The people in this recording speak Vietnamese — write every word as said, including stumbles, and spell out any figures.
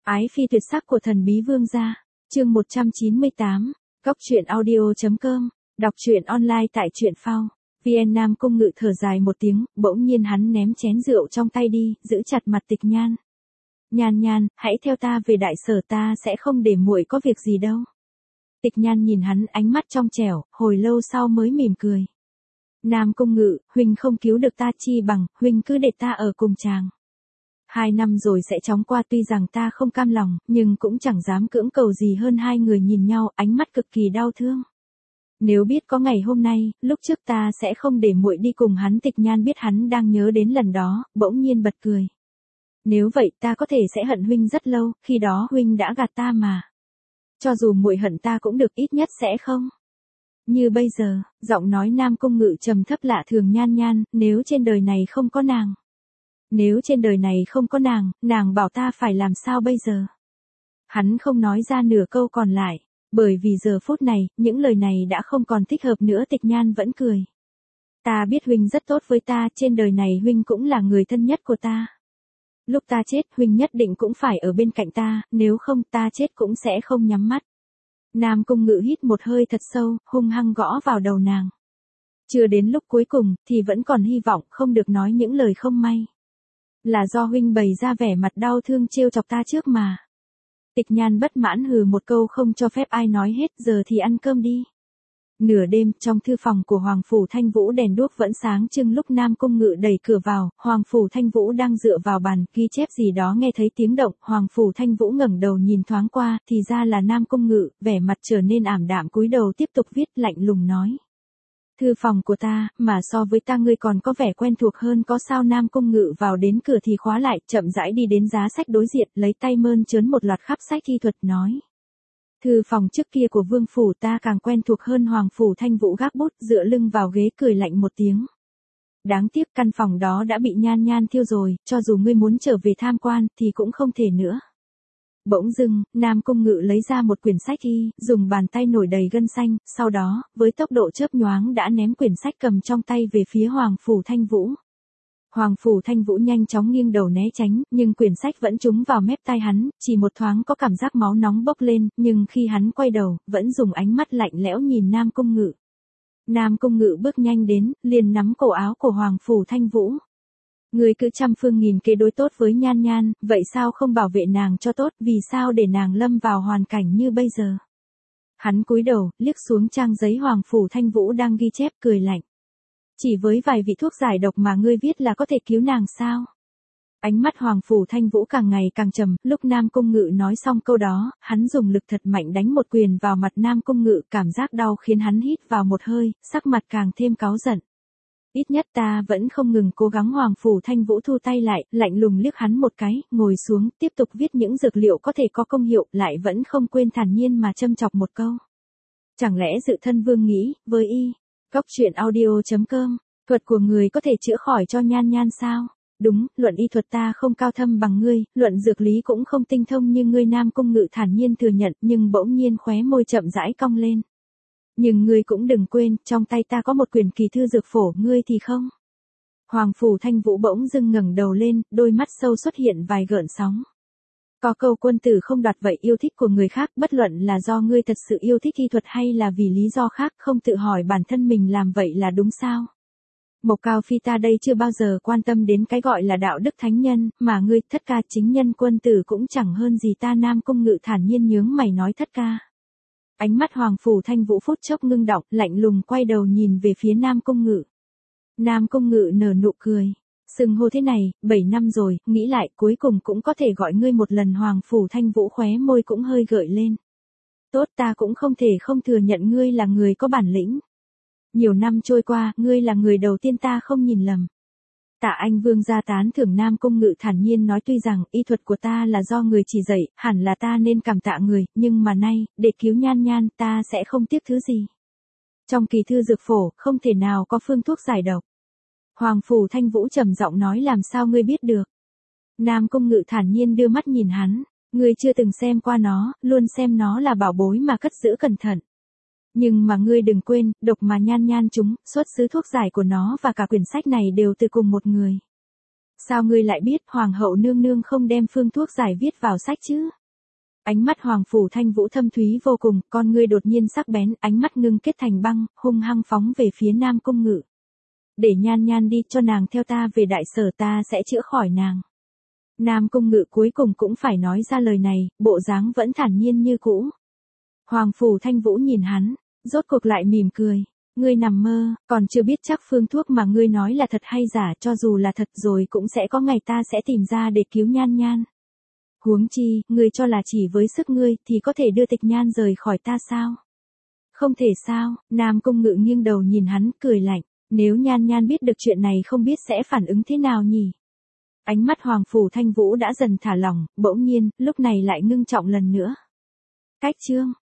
Ái phi tuyệt sắc của thần bí vương gia. Chương một trăm chín mươi tám. Góc truyện audio chấm com. Đọc truyện online tại truyện phao. Viên Nam Cung Ngự thở dài một tiếng, bỗng nhiên hắn ném chén rượu trong tay đi, giữ chặt mặt Tịch Nhan. Nhan Nhan, hãy theo ta về đại sở, ta sẽ không để muội có việc gì đâu. Tịch Nhan nhìn hắn, ánh mắt trong trẻo, hồi lâu sau mới mỉm cười. Nam Cung Ngự, huynh không cứu được ta, chi bằng huynh cứ để ta ở cùng chàng. Hai năm rồi sẽ chóng qua, tuy rằng ta không cam lòng, nhưng cũng chẳng dám cưỡng cầu gì hơn hai người nhìn nhau, ánh mắt cực kỳ đau thương. Nếu biết có ngày hôm nay, lúc trước ta sẽ không để muội đi cùng hắn. Tịch Nhan biết hắn đang nhớ đến lần đó, bỗng nhiên bật cười. Nếu vậy ta có thể sẽ hận huynh rất lâu, khi đó huynh đã gạt ta mà. Cho dù muội hận ta cũng được, ít nhất sẽ không như bây giờ. Giọng nói Nam Cung Ngự trầm thấp lạ thường. Nhan Nhan, nếu trên đời này không có nàng. Nếu trên đời này không có nàng, nàng bảo ta phải làm sao bây giờ? Hắn không nói ra nửa câu còn lại, bởi vì giờ phút này, những lời này đã không còn thích hợp nữa. Tịch Nhan vẫn cười. Ta biết huynh rất tốt với ta, trên đời này huynh cũng là người thân nhất của ta. Lúc ta chết, huynh nhất định cũng phải ở bên cạnh ta, nếu không ta chết cũng sẽ không nhắm mắt. Nam Cung Ngự hít một hơi thật sâu, hung hăng gõ vào đầu nàng. Chưa đến lúc cuối cùng, thì vẫn còn hy vọng, không được nói những lời không may. Là do huynh bày ra vẻ mặt đau thương trêu chọc ta trước mà. Tịch Nhan bất mãn hừ một câu, không cho phép ai nói hết, giờ thì ăn cơm đi. Nửa đêm, trong thư phòng của Hoàng Phủ Thanh Vũ đèn đuốc vẫn sáng trưng. Lúc Nam Cung Ngự đẩy cửa vào, Hoàng Phủ Thanh Vũ đang dựa vào bàn ghi chép gì đó, nghe thấy tiếng động, Hoàng Phủ Thanh Vũ ngẩng đầu nhìn thoáng qua, thì ra là Nam Cung Ngự, vẻ mặt trở nên ảm đạm, cúi đầu tiếp tục viết, lạnh lùng nói. Thư phòng của ta, mà so với ta ngươi còn có vẻ quen thuộc hơn có sao? Nam Cung Ngự vào đến cửa thì khóa lại, chậm rãi đi đến giá sách đối diện, lấy tay mơn trớn một loạt khắp sách thi thuật, nói. Thư phòng trước kia của Vương Phủ ta càng quen thuộc hơn. Hoàng Phủ Thanh Vũ gác bút, dựa lưng vào ghế, cười lạnh một tiếng. Đáng tiếc căn phòng đó đã bị Nhan Nhan thiêu rồi, cho dù ngươi muốn trở về tham quan, thì cũng không thể nữa. Bỗng dưng, Nam Cung Ngự lấy ra một quyển sách y, dùng bàn tay nổi đầy gân xanh, sau đó, với tốc độ chớp nhoáng đã ném quyển sách cầm trong tay về phía Hoàng Phủ Thanh Vũ. Hoàng Phủ Thanh Vũ nhanh chóng nghiêng đầu né tránh, nhưng quyển sách vẫn trúng vào mép tai hắn, chỉ một thoáng có cảm giác máu nóng bốc lên, nhưng khi hắn quay đầu, vẫn dùng ánh mắt lạnh lẽo nhìn Nam Cung Ngự. Nam Cung Ngự bước nhanh đến, liền nắm cổ áo của Hoàng Phủ Thanh Vũ. Ngươi cứ trăm phương nghìn kế đối tốt với Nhan Nhan, vậy sao không bảo vệ nàng cho tốt, vì sao để nàng lâm vào hoàn cảnh như bây giờ? Hắn cúi đầu, liếc xuống trang giấy Hoàng Phủ Thanh Vũ đang ghi chép, cười lạnh. Chỉ với vài vị thuốc giải độc mà ngươi viết là có thể cứu nàng sao? Ánh mắt Hoàng Phủ Thanh Vũ càng ngày càng trầm, lúc Nam Cung Ngự nói xong câu đó, hắn dùng lực thật mạnh đánh một quyền vào mặt Nam Cung Ngự, cảm giác đau khiến hắn hít vào một hơi, sắc mặt càng thêm cáu giận. Ít nhất ta vẫn không ngừng cố gắng. Hoàng Phủ Thanh Vũ thu tay lại, lạnh lùng liếc hắn một cái, ngồi xuống, tiếp tục viết những dược liệu có thể có công hiệu, lại vẫn không quên thản nhiên mà châm chọc một câu. Chẳng lẽ dự thân vương nghĩ, với y, góc truyện audio chấm com, thuật của người có thể chữa khỏi cho Nhan Nhan sao? Đúng, luận y thuật ta không cao thâm bằng ngươi, luận dược lý cũng không tinh thông như ngươi. Nam Cung Ngự thản nhiên thừa nhận, nhưng bỗng nhiên khóe môi chậm rãi cong lên. Nhưng ngươi cũng đừng quên, trong tay ta có một quyển kỳ thư dược phổ, ngươi thì không. Hoàng Phủ Thanh Vũ bỗng dưng ngẩng đầu lên, đôi mắt sâu xuất hiện vài gợn sóng. Có câu quân tử không đoạt vậy yêu thích của người khác, bất luận là do ngươi thật sự yêu thích y thuật hay là vì lý do khác, không tự hỏi bản thân mình làm vậy là đúng sao? Mộc Cao Phi ta đây chưa bao giờ quan tâm đến cái gọi là đạo đức thánh nhân, mà ngươi, thất ca chính nhân quân tử cũng chẳng hơn gì ta. Nam Cung Ngự thản nhiên nhướng mày nói. Thất ca. Ánh mắt Hoàng Phủ Thanh Vũ phút chốc ngưng đọng, lạnh lùng quay đầu nhìn về phía Nam Cung Ngự. Nam Cung Ngự nở nụ cười. Xưng hô thế này, bảy năm rồi, nghĩ lại cuối cùng cũng có thể gọi ngươi một lần. Hoàng Phủ Thanh Vũ khóe môi cũng hơi gợi lên. Tốt, ta cũng không thể không thừa nhận ngươi là người có bản lĩnh. Nhiều năm trôi qua, ngươi là người đầu tiên ta không nhìn lầm. Tạ Anh Vương gia tán thưởng. Nam Cung Ngự thản nhiên nói, tuy rằng y thuật của ta là do người chỉ dạy, hẳn là ta nên cảm tạ người, nhưng mà nay, để cứu Nhan Nhan, ta sẽ không tiếc thứ gì. Trong kỳ thư dược phổ, không thể nào có phương thuốc giải độc. Hoàng Phủ Thanh Vũ trầm giọng nói. Làm sao ngươi biết được? Nam Cung Ngự thản nhiên đưa mắt nhìn hắn. Ngươi chưa từng xem qua nó, luôn xem nó là bảo bối mà cất giữ cẩn thận. Nhưng mà ngươi đừng quên, độc mà Nhan Nhan chúng, xuất xứ thuốc giải của nó và cả quyển sách này đều từ cùng một người. Sao ngươi lại biết? Hoàng hậu nương nương không đem phương thuốc giải viết vào sách chứ? Ánh mắt Hoàng Phủ Thanh Vũ thâm thúy vô cùng, con ngươi đột nhiên sắc bén, ánh mắt ngưng kết thành băng, hung hăng phóng về phía Nam Cung Ngự. Để Nhan Nhan đi, cho nàng theo ta về đại sở, ta sẽ chữa khỏi nàng. Nam Cung Ngự cuối cùng cũng phải nói ra lời này, bộ dáng vẫn thản nhiên như cũ. Hoàng Phủ Thanh Vũ nhìn hắn, rốt cuộc lại mỉm cười. Ngươi nằm mơ, còn chưa biết chắc phương thuốc mà ngươi nói là thật hay giả, cho dù là thật rồi cũng sẽ có ngày ta sẽ tìm ra để cứu Nhan Nhan. Huống chi, ngươi cho là chỉ với sức ngươi thì có thể đưa Tịch Nhan rời khỏi ta sao? Không thể sao? Nam Cung Ngự nghiêng đầu nhìn hắn, cười lạnh. Nếu Nhan Nhan biết được chuyện này không biết sẽ phản ứng thế nào nhỉ? Ánh mắt Hoàng Phủ Thanh Vũ đã dần thả lỏng, bỗng nhiên, lúc này lại ngưng trọng lần nữa. Cách chương